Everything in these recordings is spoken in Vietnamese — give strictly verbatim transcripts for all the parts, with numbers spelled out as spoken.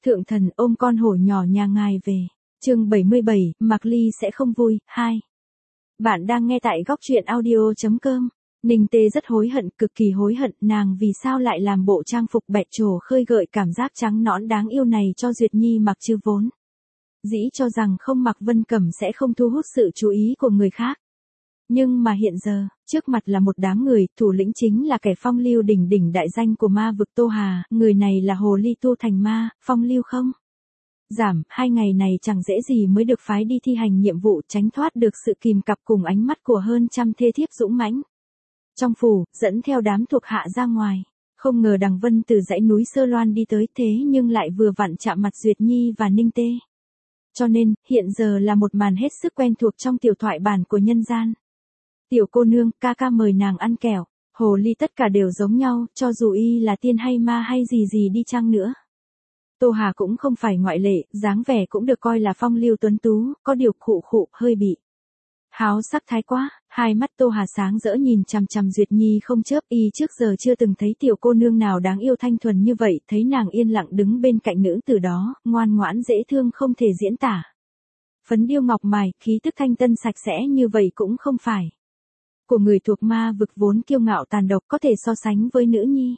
Thượng thần ôm con hổ nhỏ nhà ngài về. Chương bảy mươi bảy, Mạc Ly sẽ không vui, hai. Bạn đang nghe tại góc truyện audio chấm com. Ninh Tê rất hối hận, cực kỳ hối hận, nàng vì sao lại làm bộ trang phục bẹt trổ khơi gợi cảm giác trắng nõn đáng yêu này cho Duyệt Nhi mặc chứ vốn. Dĩ cho rằng không mặc vân cẩm sẽ không thu hút sự chú ý của người khác. Nhưng mà hiện giờ, trước mặt là một đám người, thủ lĩnh chính là kẻ phong lưu đỉnh đỉnh đại danh của ma vực Tô Hà, người này là hồ ly tu thành ma, phong lưu không? Giảm, hai ngày này chẳng dễ gì mới được phái đi thi hành nhiệm vụ tránh thoát được sự kìm cặp cùng ánh mắt của hơn trăm thê thiếp dũng mãnh. Trong phủ, dẫn theo đám thuộc hạ ra ngoài, không ngờ Đằng Vân từ dãy núi Sơ Loan đi tới thế nhưng lại vừa vặn chạm mặt Duyệt Nhi và Ninh Tê. Cho nên, hiện giờ là một màn hết sức quen thuộc trong tiểu thoại bản của nhân gian. Tiểu cô nương, ca ca mời nàng ăn kẹo, hồ ly tất cả đều giống nhau, cho dù y là tiên hay ma hay gì gì đi chăng nữa. Tô Hà cũng không phải ngoại lệ, dáng vẻ cũng được coi là phong lưu tuấn tú, có điều khụ khụ, hơi bị háo sắc thái quá. Hai mắt Tô Hà sáng rỡ nhìn chằm chằm Duyệt Nhi không chớp, y trước giờ chưa từng thấy tiểu cô nương nào đáng yêu thanh thuần như vậy, thấy nàng yên lặng đứng bên cạnh nữ tử đó, ngoan ngoãn dễ thương không thể diễn tả. Phấn điêu ngọc mài, khí tức thanh tân sạch sẽ như vậy cũng không phải của người thuộc ma vực vốn kiêu ngạo tàn độc có thể so sánh với nữ nhi.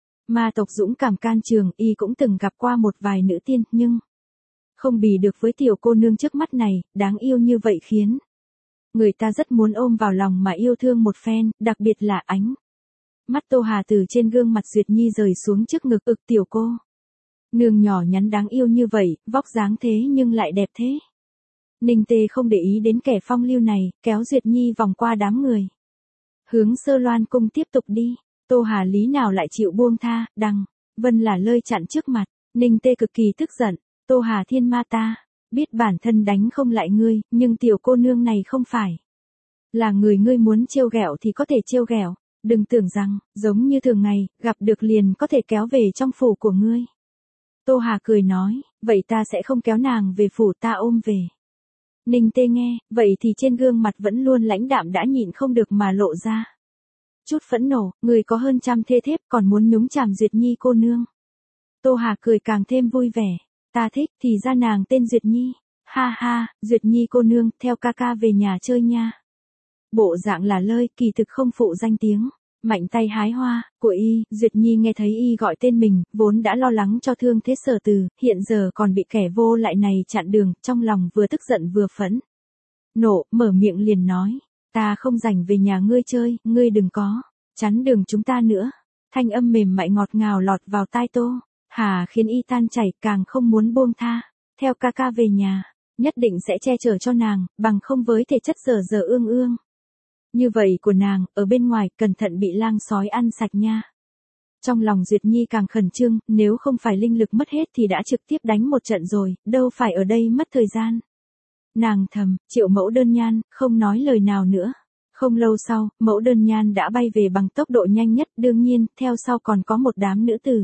Ma tộc dũng cảm can trường, y cũng từng gặp qua một vài nữ tiên, nhưng không bì được với tiểu cô nương trước mắt này, đáng yêu như vậy khiến người ta rất muốn ôm vào lòng mà yêu thương một phen, đặc biệt là ánh mắt Tô Hà từ trên gương mặt Duyệt Nhi rời xuống trước ngực ực tiểu cô nương nhỏ nhắn đáng yêu như vậy, vóc dáng thế nhưng lại đẹp thế. Ninh Tê không để ý đến kẻ phong lưu này, kéo Duyệt Nhi vòng qua đám người, hướng Sơ Loan cung tiếp tục đi. Tô Hà lý nào lại chịu buông tha, Đằng Vân là lơi chặn trước mặt. Ninh Tê cực kỳ tức giận, Tô Hà thiên ma ta, biết bản thân đánh không lại ngươi, nhưng tiểu cô nương này không phải là người ngươi muốn trêu ghẹo thì có thể trêu ghẹo, đừng tưởng rằng, giống như thường ngày, gặp được liền có thể kéo về trong phủ của ngươi. Tô Hà cười nói, vậy ta sẽ không kéo nàng về phủ, ta ôm về. Ninh Tê nghe, vậy thì trên gương mặt vẫn luôn lãnh đạm đã nhịn không được mà lộ ra chút phẫn nộ, người có hơn trăm thê thiếp còn muốn nhúng chàm Duyệt Nhi cô nương. Tô Hà cười càng thêm vui vẻ, ta thích, thì ra nàng tên Duyệt Nhi, ha ha, Duyệt Nhi cô nương, theo ca ca về nhà chơi nha. Bộ dạng là lơi, kỳ thực không phụ danh tiếng, mạnh tay hái hoa, của y. Duyệt Nhi nghe thấy y gọi tên mình, vốn đã lo lắng cho thương thế Sở Từ, hiện giờ còn bị kẻ vô lại này chặn đường, trong lòng vừa tức giận vừa phẫn nộ, mở miệng liền nói. Ta không rảnh về nhà ngươi chơi, ngươi đừng có chắn đường chúng ta nữa. Thanh âm mềm mại ngọt ngào lọt vào tai Tô Hà khiến y tan chảy, càng không muốn buông tha. Theo ca ca về nhà, nhất định sẽ che chở cho nàng, bằng không với thể chất dở dở ương ương như vậy của nàng, ở bên ngoài cẩn thận bị lang sói ăn sạch nha. Trong lòng Duyệt Nhi càng khẩn trương, nếu không phải linh lực mất hết thì đã trực tiếp đánh một trận rồi, đâu phải ở đây mất thời gian. Nàng thầm, Triệu Mẫu Đơn Nhan, không nói lời nào nữa. Không lâu sau, Mẫu Đơn Nhan đã bay về bằng tốc độ nhanh nhất, đương nhiên, theo sau còn có một đám nữ tử.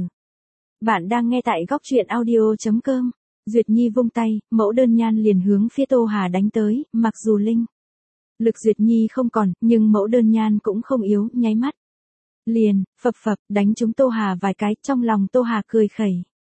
Bạn đang nghe tại góc truyện audio chấm com. Duyệt Nhi vung tay, Mẫu Đơn Nhan liền hướng phía Tô Hà đánh tới, mặc dù linh lực Duyệt Nhi không còn, nhưng Mẫu Đơn Nhan cũng không yếu, nháy mắt liền, phập phập, đánh trúng Tô Hà vài cái, trong lòng Tô Hà cười khẩy.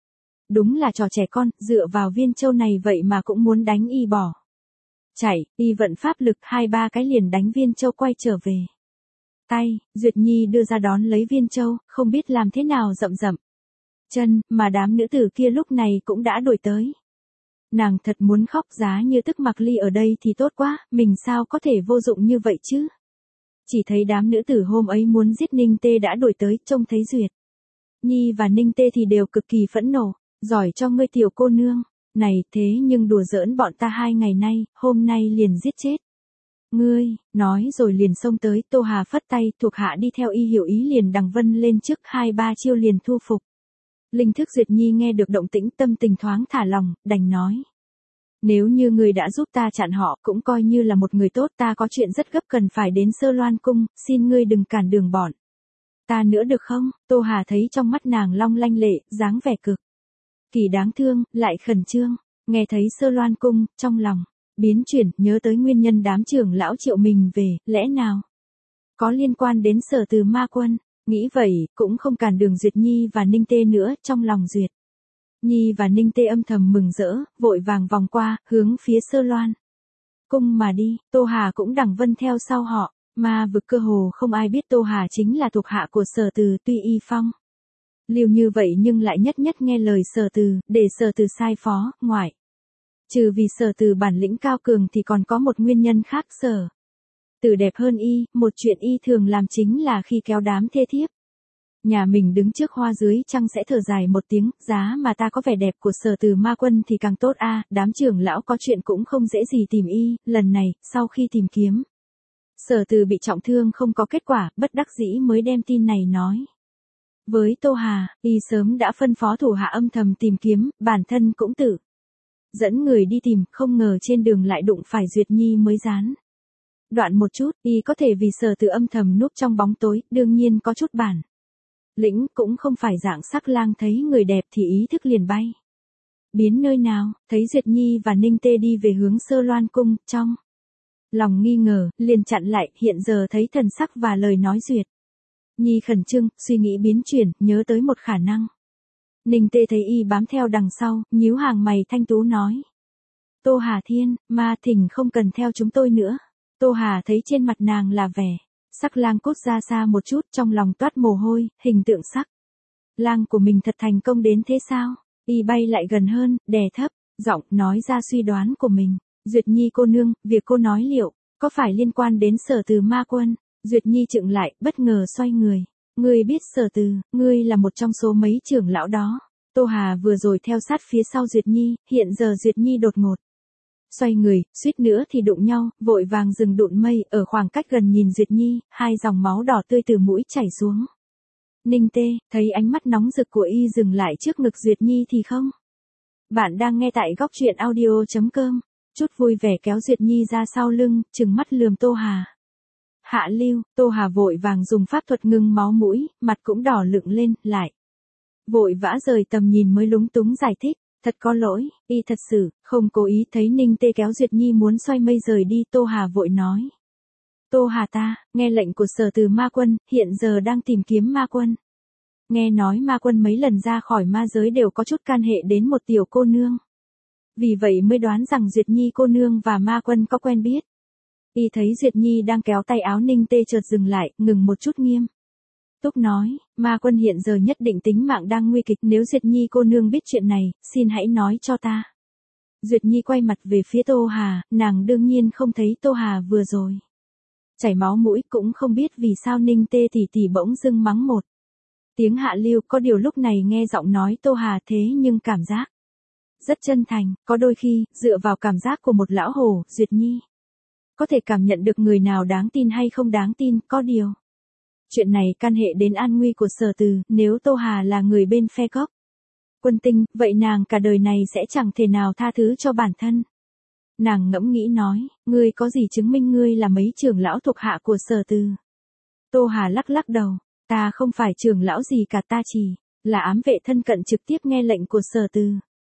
Đúng là trò trẻ con, dựa vào viên châu này vậy mà cũng muốn đánh y bỏ chạy, y vận pháp lực hai ba cái liền đánh viên châu quay trở về. Tay, Duyệt Nhi đưa ra đón lấy viên châu, không biết làm thế nào rậm rậm chân, mà đám nữ tử kia lúc này cũng đã đuổi tới. Nàng thật muốn khóc, giá như tức Mạc Ly ở đây thì tốt quá, mình sao có thể vô dụng như vậy chứ. Chỉ thấy đám nữ tử hôm ấy muốn giết Ninh Tê đã đuổi tới, trông thấy Duyệt Nhi và Ninh Tê thì đều cực kỳ phẫn nộ, giỏi cho ngươi tiểu cô nương này, thế nhưng đùa giỡn bọn ta hai ngày nay, hôm nay liền giết chết ngươi, nói rồi liền xông tới. Tô Hà phất tay, thuộc hạ đi theo y hiểu ý liền Đằng Vân lên trước, hai ba chiêu liền thu phục. Linh thức Duyệt Nhi nghe được động tĩnh, tâm tình thoáng thả lòng, đành nói. Nếu như ngươi đã giúp ta chặn họ, cũng coi như là một người tốt, ta có chuyện rất gấp cần phải đến Sơ Loan cung, xin ngươi đừng cản đường bọn ta nữa được không? Tô Hà thấy trong mắt nàng long lanh lệ, dáng vẻ cực kỳ đáng thương, lại khẩn trương, nghe thấy Sơ Loan cung, trong lòng biến chuyển, nhớ tới nguyên nhân đám trưởng lão triệu mình về, lẽ nào có liên quan đến Sở Từ ma quân. Nghĩ vậy, cũng không cản đường Duyệt Nhi và Ninh Tê nữa, trong lòng Duyệt Nhi và Ninh Tê âm thầm mừng rỡ, vội vàng vòng qua, hướng phía Sơ Loan Cung mà đi, Tô Hà cũng đằng vân theo sau họ, mà vực cơ hồ không ai biết Tô Hà chính là thuộc hạ của Sở Từ, tuy y phong liều như vậy nhưng lại nhất nhất nghe lời Sở Từ, để Sở Từ sai phó, ngoại. Trừ vì Sở Từ bản lĩnh cao cường thì còn có một nguyên nhân khác. Sở Từ đẹp hơn y, một chuyện y thường làm chính là khi kéo đám thê thiếp nhà mình đứng trước hoa dưới trăng sẽ thở dài một tiếng, giá mà ta có vẻ đẹp của Sở Từ ma quân thì càng tốt a. Đám trưởng lão có chuyện cũng không dễ gì tìm y, lần này, sau khi tìm kiếm Sở Từ bị trọng thương không có kết quả, bất đắc dĩ mới đem tin này nói với Tô Hà. Y sớm đã phân phó thủ hạ âm thầm tìm kiếm, bản thân cũng tự dẫn người đi tìm, không ngờ trên đường lại đụng phải Duyệt Nhi mới gián đoạn một chút. Y có thể vì Sở Từ âm thầm núp trong bóng tối, đương nhiên có chút bản lĩnh, cũng không phải dạng sắc lang thấy người đẹp thì ý thức liền bay biến nơi nào. Thấy Duyệt Nhi và Ninh Tê đi về hướng Sơ Loan Cung, trong lòng nghi ngờ, liền chặn lại. Hiện giờ thấy thần sắc và lời nói Duyệt Nhi khẩn trương, suy nghĩ biến chuyển, nhớ tới một khả năng. Ninh Tê thấy y bám theo đằng sau, nhíu hàng mày thanh tú nói: Tô Hà Thiên, ma thỉnh không cần theo chúng tôi nữa. Tô Hà thấy trên mặt nàng là vẻ sắc lang cút ra xa một chút, trong lòng toát mồ hôi, hình tượng sắc lang của mình thật thành công đến thế sao? Y bay lại gần hơn, đè thấp giọng nói ra suy đoán của mình. Duyệt Nhi cô nương, việc cô nói liệu có phải liên quan đến Sở Từ ma quân? Duyệt Nhi chững lại, bất ngờ xoay người. Ngươi biết Sở Từ, ngươi là một trong số mấy trưởng lão đó. Tô Hà vừa rồi theo sát phía sau Duyệt Nhi, hiện giờ Duyệt Nhi đột ngột xoay người, suýt nữa thì đụng nhau, vội vàng dừng đụn mây, ở khoảng cách gần nhìn Duyệt Nhi, hai dòng máu đỏ tươi từ mũi chảy xuống. Ninh Tê, thấy ánh mắt nóng rực của y dừng lại trước ngực Duyệt Nhi thì không. Bạn đang nghe tại góc truyện audio.com, chút vui vẻ kéo Duyệt Nhi ra sau lưng, trừng mắt lườm Tô Hà. Hạ lưu, Tô Hà vội vàng dùng pháp thuật ngưng máu mũi, mặt cũng đỏ lựng lên, lại vội vã rời tầm nhìn mới lúng túng giải thích. Thật có lỗi, y thật sự, không cố ý. Thấy Ninh Tê kéo Duyệt Nhi muốn xoay mây rời đi, Tô Hà vội nói. Tô Hà ta, nghe lệnh của Sở Từ ma quân, hiện giờ đang tìm kiếm ma quân. Nghe nói ma quân mấy lần ra khỏi ma giới đều có chút can hệ đến một tiểu cô nương. Vì vậy mới đoán rằng Duyệt Nhi cô nương và ma quân có quen biết. Y thấy Duyệt Nhi đang kéo tay áo Ninh Tê chợt dừng lại, ngừng một chút nghiêm túc nói, ma quân hiện giờ nhất định tính mạng đang nguy kịch, nếu Duyệt Nhi cô nương biết chuyện này, xin hãy nói cho ta. Duyệt Nhi quay mặt về phía Tô Hà, nàng đương nhiên không thấy Tô Hà vừa rồi chảy máu mũi, cũng không biết vì sao Ninh Tê tỷ tỷ bỗng dưng mắng một tiếng hạ lưu. Có điều lúc này nghe giọng nói Tô Hà thế nhưng cảm giác rất chân thành, có đôi khi, dựa vào cảm giác của một lão hồ, Duyệt Nhi có thể cảm nhận được người nào đáng tin hay không đáng tin. Có điều chuyện này can hệ đến an nguy của Sở Từ, nếu Tô Hà là người bên phe Cốc Quân Tinh, vậy nàng cả đời này sẽ chẳng thể nào tha thứ cho bản thân. Nàng ngẫm nghĩ nói, ngươi có gì chứng minh ngươi là mấy trưởng lão thuộc hạ của Sở Từ? Tô Hà lắc lắc đầu, ta không phải trưởng lão gì cả, ta chỉ là ám vệ thân cận trực tiếp nghe lệnh của Sở Từ.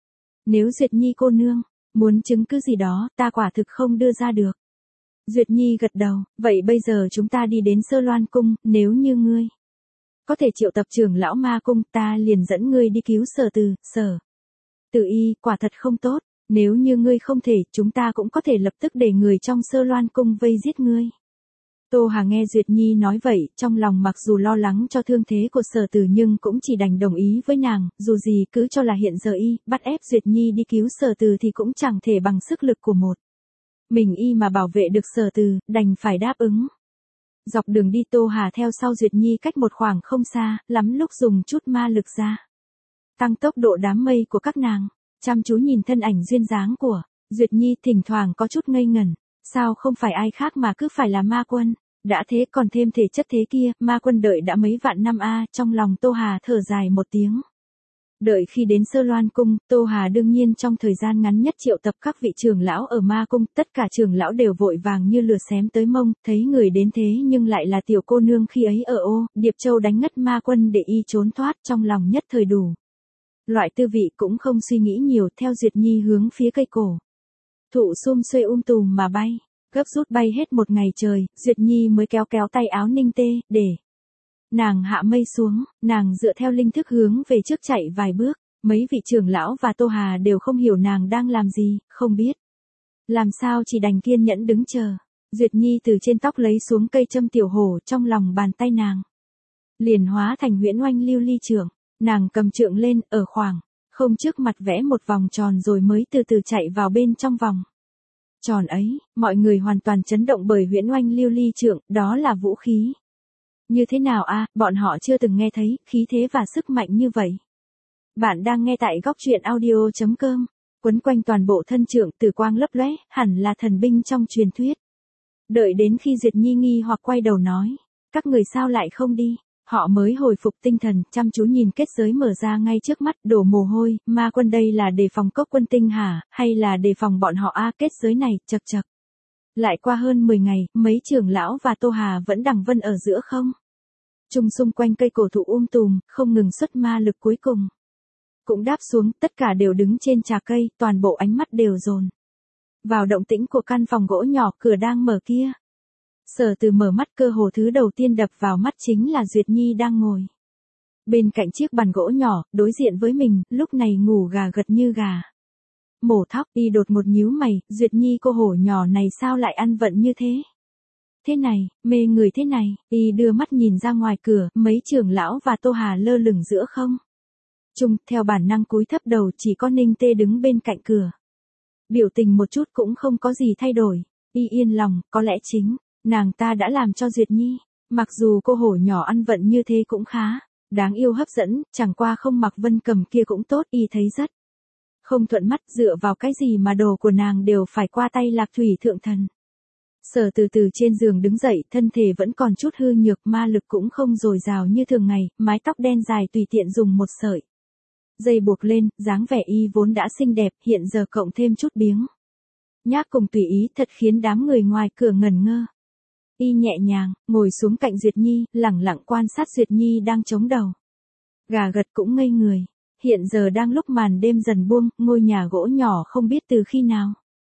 Nếu Duyệt Nhi cô nương muốn chứng cứ gì đó, ta quả thực không đưa ra được. Duyệt Nhi gật đầu, vậy bây giờ chúng ta đi đến Sơ Loan Cung, nếu như ngươi có thể triệu tập trưởng lão ma cung, ta liền dẫn ngươi đi cứu Sở Từ. Sở Từ y, quả thật không tốt, nếu như ngươi không thể, chúng ta cũng có thể lập tức để người trong Sơ Loan Cung vây giết ngươi. Tô Hà nghe Duyệt Nhi nói vậy, trong lòng mặc dù lo lắng cho thương thế của Sở Từ nhưng cũng chỉ đành đồng ý với nàng, dù gì cứ cho là hiện giờ y bắt ép Duyệt Nhi đi cứu Sở Từ thì cũng chẳng thể bằng sức lực của một mình y mà bảo vệ được Sở Từ, đành phải đáp ứng. Dọc đường đi Tô Hà theo sau Duyệt Nhi cách một khoảng không xa, lắm lúc dùng chút ma lực ra tăng tốc độ đám mây của các nàng, chăm chú nhìn thân ảnh duyên dáng của Duyệt Nhi, thỉnh thoảng có chút ngây ngẩn, sao không phải ai khác mà cứ phải là ma quân, đã thế còn thêm thể chất thế kia, ma quân đợi đã mấy vạn năm a. Trong lòng Tô Hà thở dài một tiếng. Đợi khi đến Sơ Loan Cung, Tô Hà đương nhiên trong thời gian ngắn nhất triệu tập các vị trưởng lão ở ma cung, tất cả trưởng lão đều vội vàng như lửa xém tới mông, thấy người đến thế nhưng lại là tiểu cô nương khi ấy ở ô, Điệp Châu đánh ngất ma quân để y trốn thoát, trong lòng nhất thời đủ loại tư vị, cũng không suy nghĩ nhiều, theo Duyệt Nhi hướng phía cây cổ thụ sum xuê um tùm mà bay, gấp rút bay hết một ngày trời, Duyệt Nhi mới kéo kéo tay áo Ninh Tê, để nàng hạ mây xuống, nàng dựa theo linh thức hướng về trước chạy vài bước, Mấy vị trưởng lão và Tô Hà đều không hiểu nàng đang làm gì, không biết. Làm sao chỉ đành kiên nhẫn đứng chờ. Duyệt Nhi từ trên tóc lấy xuống cây châm tiểu hổ trong lòng bàn tay nàng. Liền hóa thành huyễn oanh lưu ly trượng. Nàng cầm trượng lên, ở khoảng, không trước mặt vẽ một vòng tròn rồi mới từ từ chạy vào bên trong vòng tròn ấy. Mọi người hoàn toàn chấn động bởi huyễn oanh lưu ly trượng, đó là vũ khí. Như thế nào a, bọn họ chưa từng nghe thấy, khí thế và sức mạnh như vậy. Bạn đang nghe tại góc truyện audio chấm com. Quấn quanh toàn bộ thân trượng tử quang lấp lóe, hẳn là thần binh trong truyền thuyết. Đợi đến khi Duyệt Nhi nghi hoặc quay đầu nói, các người sao lại không đi, họ mới hồi phục tinh thần, chăm chú nhìn kết giới mở ra ngay trước mắt, đổ mồ hôi. Ma quân đây là đề phòng cốc quân tinh hả, hay là đề phòng bọn họ a? Kết giới này, chật chật. Lại qua hơn mười ngày, mấy trưởng lão và Tô Hà vẫn đằng vân ở giữa không trung xung quanh cây cổ thụ um tùm, không ngừng xuất ma lực cuối cùng. Cũng đáp xuống, tất cả đều đứng trên trà cây, toàn bộ ánh mắt đều dồn vào động tĩnh của căn phòng gỗ nhỏ, cửa đang mở kia. Sở Từ mở mắt, cơ hồ thứ đầu tiên đập vào mắt chính là Duyệt Nhi đang ngồi bên cạnh chiếc bàn gỗ nhỏ, đối diện với mình, lúc này ngủ gà gật như gà mổ thóc. Y đột một nhíu mày, Duyệt Nhi cô hổ nhỏ này sao lại ăn vận như thế? Thế này, mê người thế này. Y đưa mắt nhìn ra ngoài cửa, mấy trưởng lão và Tô Hà lơ lửng giữa không trung, theo bản năng cúi thấp đầu, chỉ có Ninh Tê đứng bên cạnh cửa. Biểu tình một chút cũng không có gì thay đổi. Y yên lòng, có lẽ chính nàng ta đã làm cho Duyệt Nhi, mặc dù cô hổ nhỏ ăn vận như thế cũng khá đáng yêu hấp dẫn, chẳng qua không mặc vân cầm kia cũng tốt. Y thấy rất không thuận mắt, dựa vào cái gì mà đồ của nàng đều phải qua tay Lạc Thủy thượng thần. Sở Từ từ trên giường đứng dậy, thân thể vẫn còn chút hư nhược, ma lực cũng không dồi dào như thường ngày, mái tóc đen dài tùy tiện dùng một sợi dây buộc lên, dáng vẻ y vốn đã xinh đẹp, hiện giờ cộng thêm chút biếng nhác cùng tùy ý, thật khiến đám người ngoài cửa ngẩn ngơ. Y nhẹ nhàng ngồi xuống cạnh Duyệt Nhi, lẳng lặng quan sát Duyệt Nhi đang chống đầu. Gà gật cũng ngây người. Hiện giờ đang lúc màn đêm dần buông, ngôi nhà gỗ nhỏ không biết từ khi nào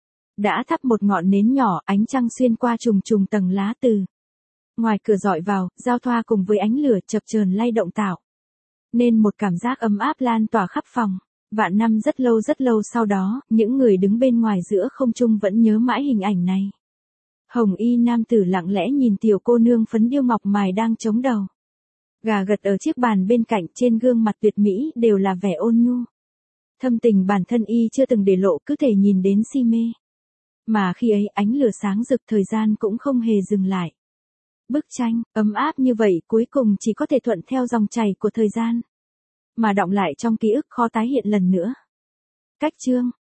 đã thắp một ngọn nến nhỏ, ánh trăng xuyên qua trùng trùng tầng lá từ ngoài cửa dọi vào, giao thoa cùng với ánh lửa chập chờn lay động tạo nên một cảm giác ấm áp lan tỏa khắp phòng. Vạn năm rất lâu rất lâu sau đó, những người đứng bên ngoài giữa không trung vẫn nhớ mãi hình ảnh này. Hồng y nam tử lặng lẽ nhìn tiểu cô nương phấn điêu ngọc mài đang chống đầu. Gà gật ở chiếc bàn bên cạnh, trên gương mặt tuyệt mỹ đều là vẻ ôn nhu. Thâm tình bản thân y chưa từng để lộ, cứ thể nhìn đến si mê. Mà khi ấy ánh lửa sáng rực, thời gian cũng không hề dừng lại. Bức tranh, ấm áp như vậy cuối cùng chỉ có thể thuận theo dòng chảy của thời gian mà đọng lại trong ký ức, khó tái hiện lần nữa. Cách chương